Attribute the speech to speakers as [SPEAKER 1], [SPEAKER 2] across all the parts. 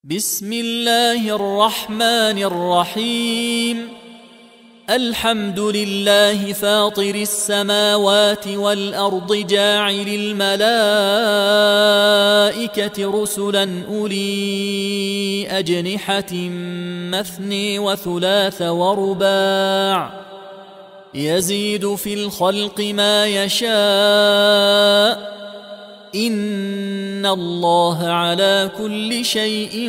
[SPEAKER 1] بسم الله الرحمن الرحيم. الحمد لله فاطر السماوات والأرض جاعل الملائكة رسلا أولي أجنحة مثني وثلاث ورباع يزيد في الخلق ما يشاء إن الله على كل شيء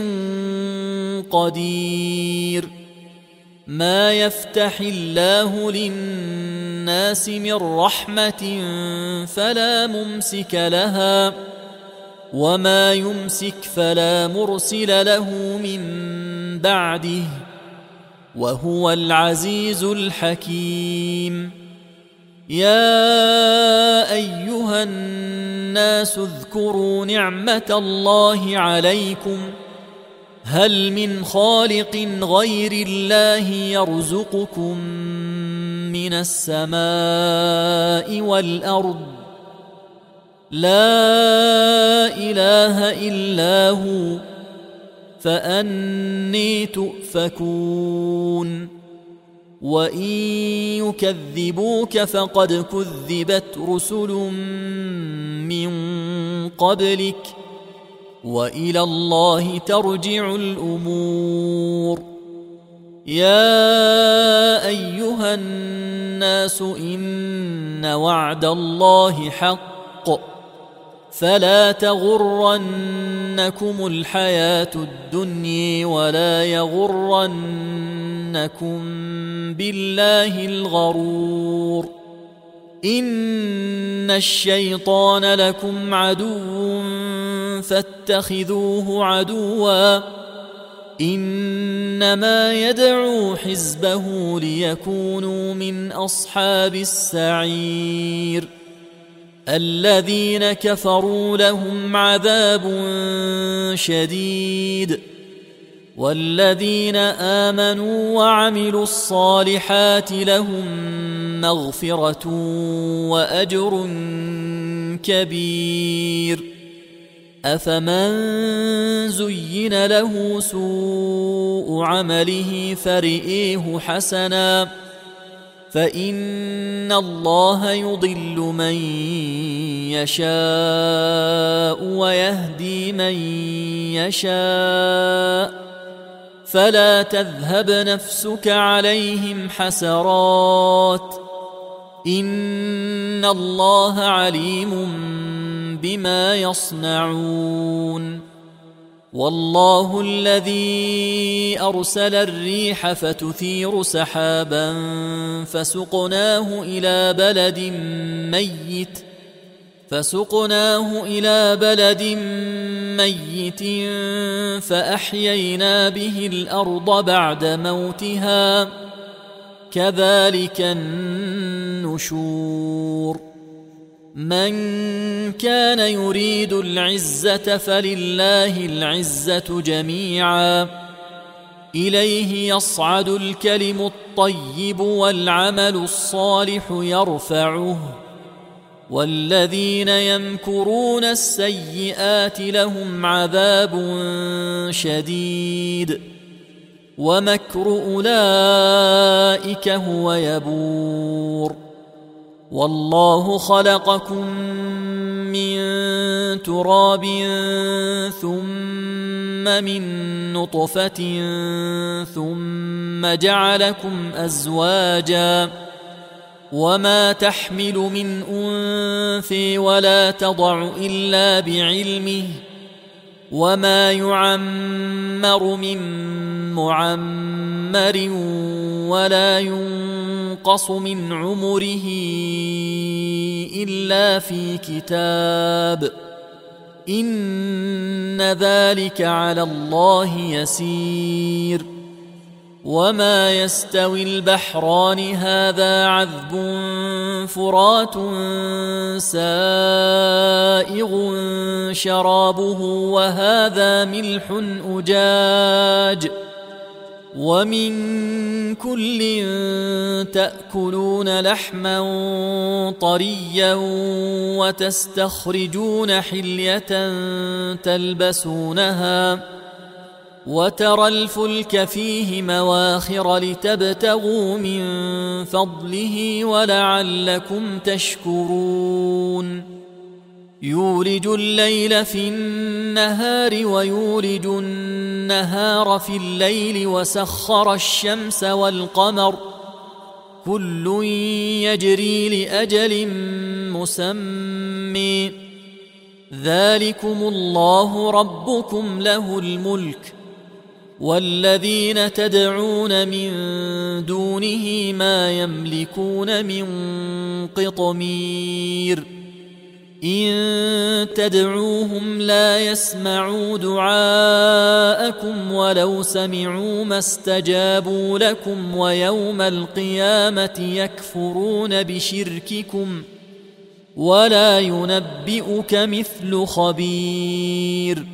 [SPEAKER 1] قدير. ما يفتح الله للناس من رحمة فلا ممسك لها وما يمسك فلا مرسل له من بعده وهو العزيز الحكيم. يا أيها الناس اذكروا نعمة الله عليكم هل من خالق غير الله يرزقكم من السماء والأرض لا إله إلا هو فأني تؤفكون. وإن يكذبوك فقد كذبت رسل من قبلك وإلى الله ترجع الأمور. يا أيها الناس إن وعد الله حق فلا تغرنكم الحياة الدنيا ولا يغرنكم بالله الغرور. إن الشيطان لكم عدو فاتخذوه عدوا إنما يدعو حزبه ليكونوا من أصحاب السعير. الذين كفروا لهم عذاب شديد والذين آمنوا وعملوا الصالحات لهم مغفرة وأجر كبير. أفمن زين له سوء عمله فرئيه حسنا فإن الله يضل من يشاء ويهدي من يشاء فلا تذهب نفسك عليهم حسرات إن الله عليم بما يصنعون. والله الذي أرسل الريح فتثير سحابا فسقناه إلى بلد ميت فأحيينا به الأرض بعد موتها كذلك النشور. من كان يريد العزة فلله العزة جميعا إليه يصعد الكلم الطيب والعمل الصالح يرفعه والذين يمكرون السيئات لهم عذاب شديد ومكر أولئك هو يبور. والله خلقكم من تراب ثم من نطفة ثم جعلكم أزواجا وما تحمل من أنثى ولا تضع إلا بعلمه وما يعمر من معمر ولا ينقص من عمره إلا في كتاب إن ذلك على الله يسير. وما يستوي البحران هذا عذب فرات سائغ شرابه وهذا ملح أجاج ومن كل تأكلون لحما طريا وتستخرجون حلية تلبسونها وترى الفلك فيه مواخر لتبتغوا من فضله ولعلكم تشكرون يولج الليل في النهار ويولج النهار في الليل وسخر الشمس والقمر كل يجري لأجل مسمى ذلكم الله ربكم له الملك والذين تدعون من دونه ما يملكون من قطمير إن تدعوهم لا يسمعوا دعاءكم ولو سمعوا ما استجابوا لكم ويوم القيامة يكفرون بشرككم ولا ينبئك مثل خبير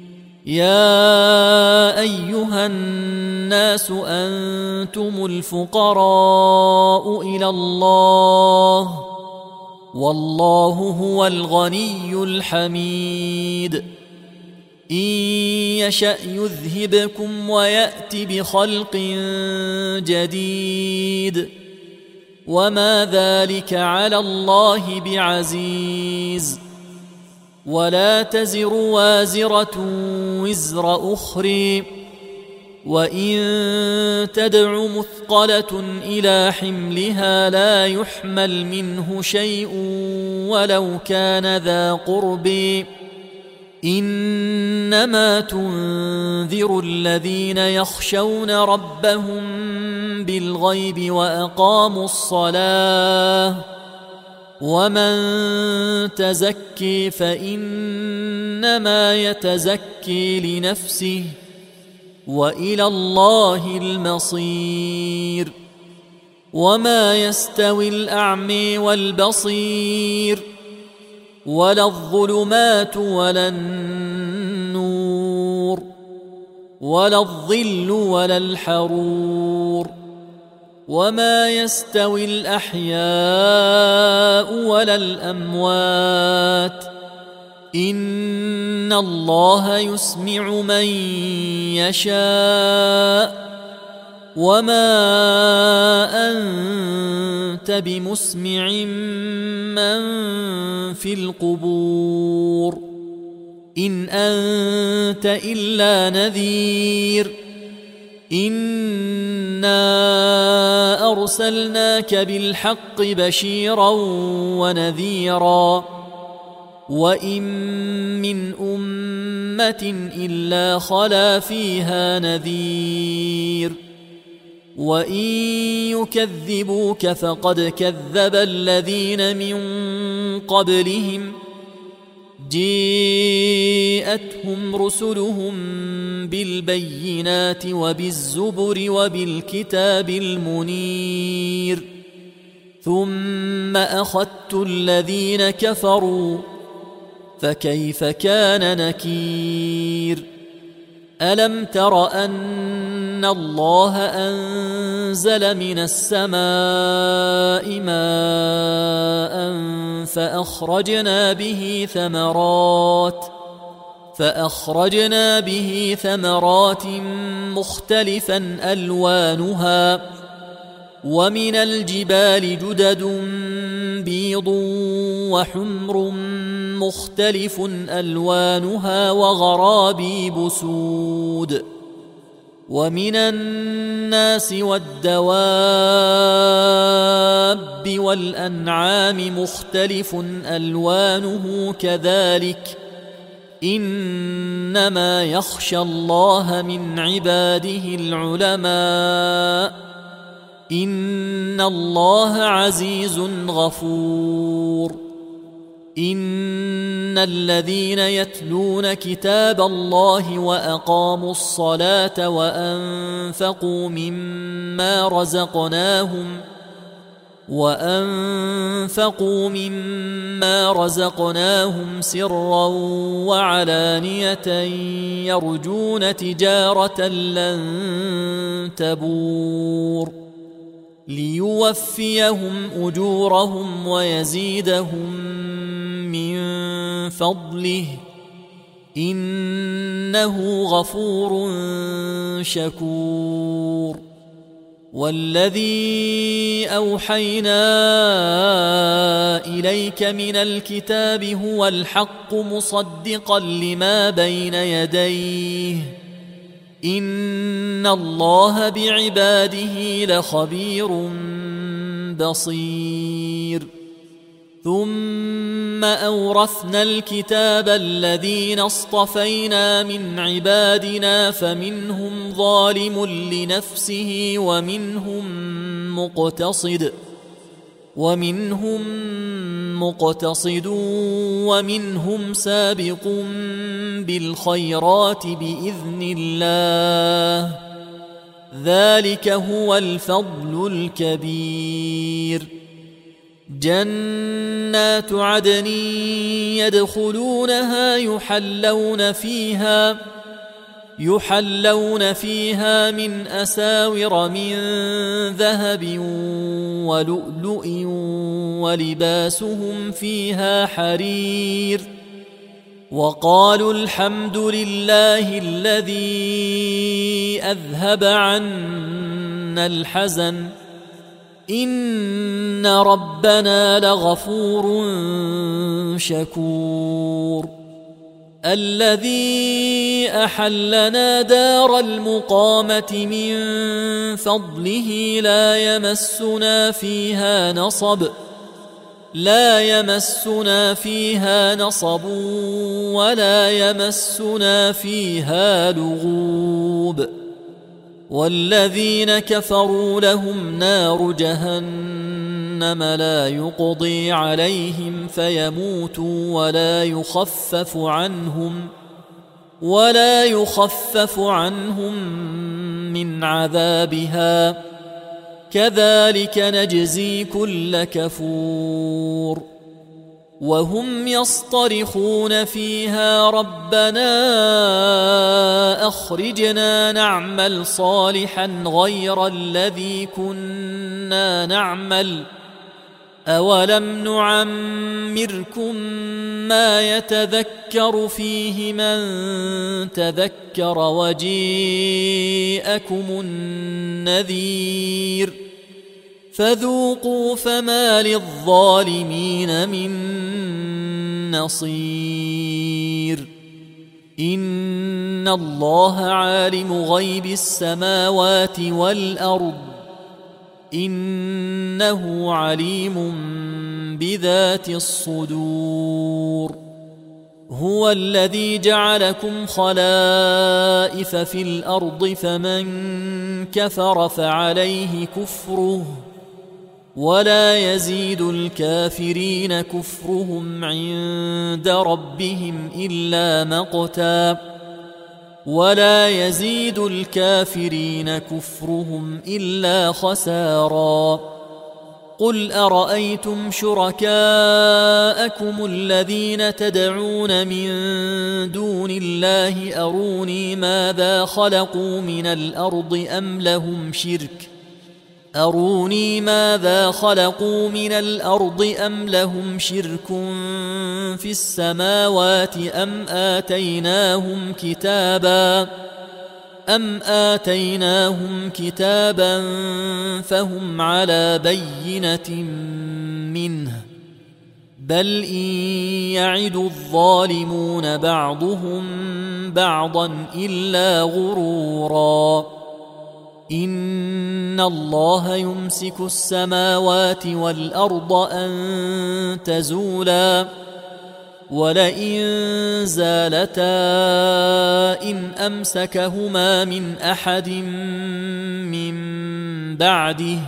[SPEAKER 1] يا أيها الناس أنتم الفقراء إلى الله والله هو الغني الحميد إن يشأ يذهبكم ويأت بخلق جديد وما ذلك على الله بعزيز ولا تزر وازرة وزر أخرى وإن تدع مثقلة إلى حملها لا يحمل منه شيء ولو كان ذا قرب إنما تنذر الذين يخشون ربهم بالغيب وأقاموا الصلاة ومن تزكي فإنما يتزكي لنفسه وإلى الله المصير وما يستوي الأعمى والبصير ولا الظلمات ولا النور ولا الظل ولا الحرور وما يستوي الأحياء ولا الأموات إن الله يسمع من يشاء وما أنت بمسمع من في القبور إن أنت إلا نذير إنا أرسلناك بالحق بشيرا ونذيرا وإن من أمة إلا خلا فيها نذير وإن يكذبوك فقد كذب الذين من قبلهم جاءتهم رسلهم بالبينات وبالزبر وبالكتاب المنير ثم أخذت الذين كفروا فكيف كان نكير ألم تر أن الله أنزل من السماء ماء فأخرجنا به ثمرات مختلفا ألوانها ومن الجبال جدد بيض وحمر مختلف ألوانها وغرابيب سود ومن الناس والدواب والأنعام مختلف ألوانه كذلك إنما يخشى الله من عباده العلماء إن الله عزيز غفور إن الذين يتلون كتاب الله وأقاموا الصلاة وأنفقوا مما رزقناهم سرا وعلانية يرجون تجارة لن تبور ليوفيهم أجورهم ويزيدهم من فضله إنه غفور شكور. والذي أوحينا إليك من الكتاب هو الحق مصدقا لما بين يديه إن الله بعباده لخبير بصير. ثم أورثنا الكتاب الذين اصطفينا من عبادنا فمنهم ظالم لنفسه ومنهم مقتصد ومنهم سابق بالخيرات بإذن الله ذلك هو الفضل الكبير. جنات عدن يدخلونها يحلون فيها من أساور من ذهب ولؤلؤ ولباسهم فيها حرير. وقالوا الحمد لله الذي أذهب عنا الحزن إن ربنا لغفور شكور. الذي أحلنا دار المقامة من فضله لا يمسنا فيها نصب ولا يمسنا فيها لغوب. والذين كفروا لهم نار جهنم لا يقضي عليهم فيموتوا ولا يخفف عنهم من عذابها كذلك نجزي كل كفور. وهم يصطرخون فيها ربنا أخرجنا نعمل صالحا غير الذي كنا نعمل أولم نعمركم ما يتذكر فيه من تذكر وجيءكم النذير فذوقوا فما للظالمين من نصير. إن الله عالم غيب السماوات والأرض إنه عليم بذات الصدور. هو الذي جعلكم خلائف في الأرض فمن كفر فعليه كفره ولا يزيد الكافرين كفرهم عند ربهم إلا مقتا ولا يزيد الكافرين كفرهم إلا خسارا. قل أرأيتم شركاءكم الذين تدعون من دون الله أروني ماذا خلقوا من الأرض أم لهم شرك في السماوات أم آتيناهم كتابا فهم على بينة منه بل إن يعد الظالمون بعضهم بعضا إلا غرورا. إن الله يمسك السماوات والأرض أن تزولا ولئن زالتا إن أمسكهما من أحد من بعده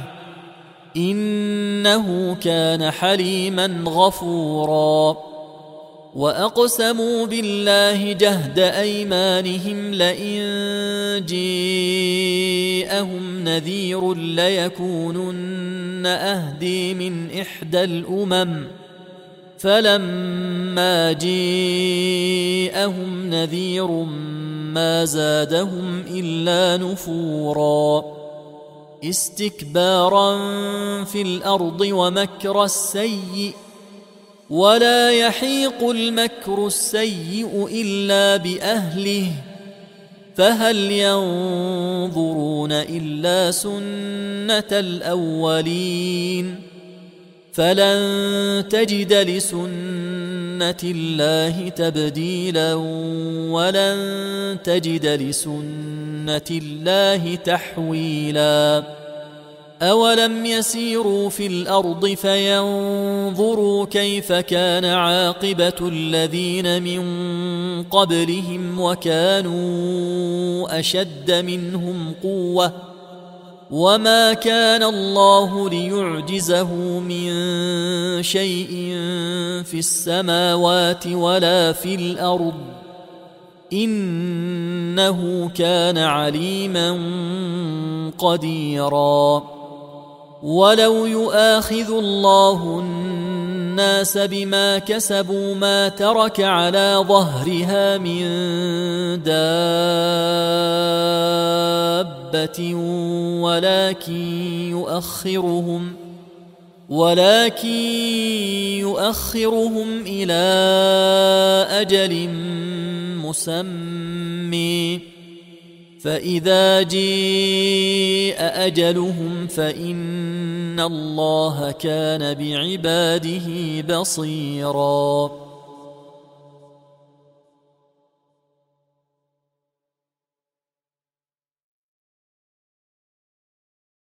[SPEAKER 1] إنه كان حليما غفورا. وأقسموا بالله جهد أيمانهم لئن جاءهم نذير ليكونن أهدي من إحدى الأمم فلما جاءهم نذير ما زادهم إلا نفورا استكبارا في الأرض ومكر السيء ولا يحيق المكر السيء إلا بأهله فهل ينظرون إلا سنة الأولين فلن تجد لسنة الله تبديلا ولن تجد لسنة الله تحويلا أولم يسيروا في الأرض فينظروا كيف كان عاقبة الذين من قبلهم وكانوا أشد منهم قوة وما كان الله ليعجزه من شيء في السماوات ولا في الأرض إنه كان عليما قديرا ولو يؤاخذ الله الناس بما كسبوا ما ترك على ظهرها من دابة ولكن يؤخرهم إلى أجل مسمى فإذا جاء أجلهم فإن الله كان بعباده بصيراً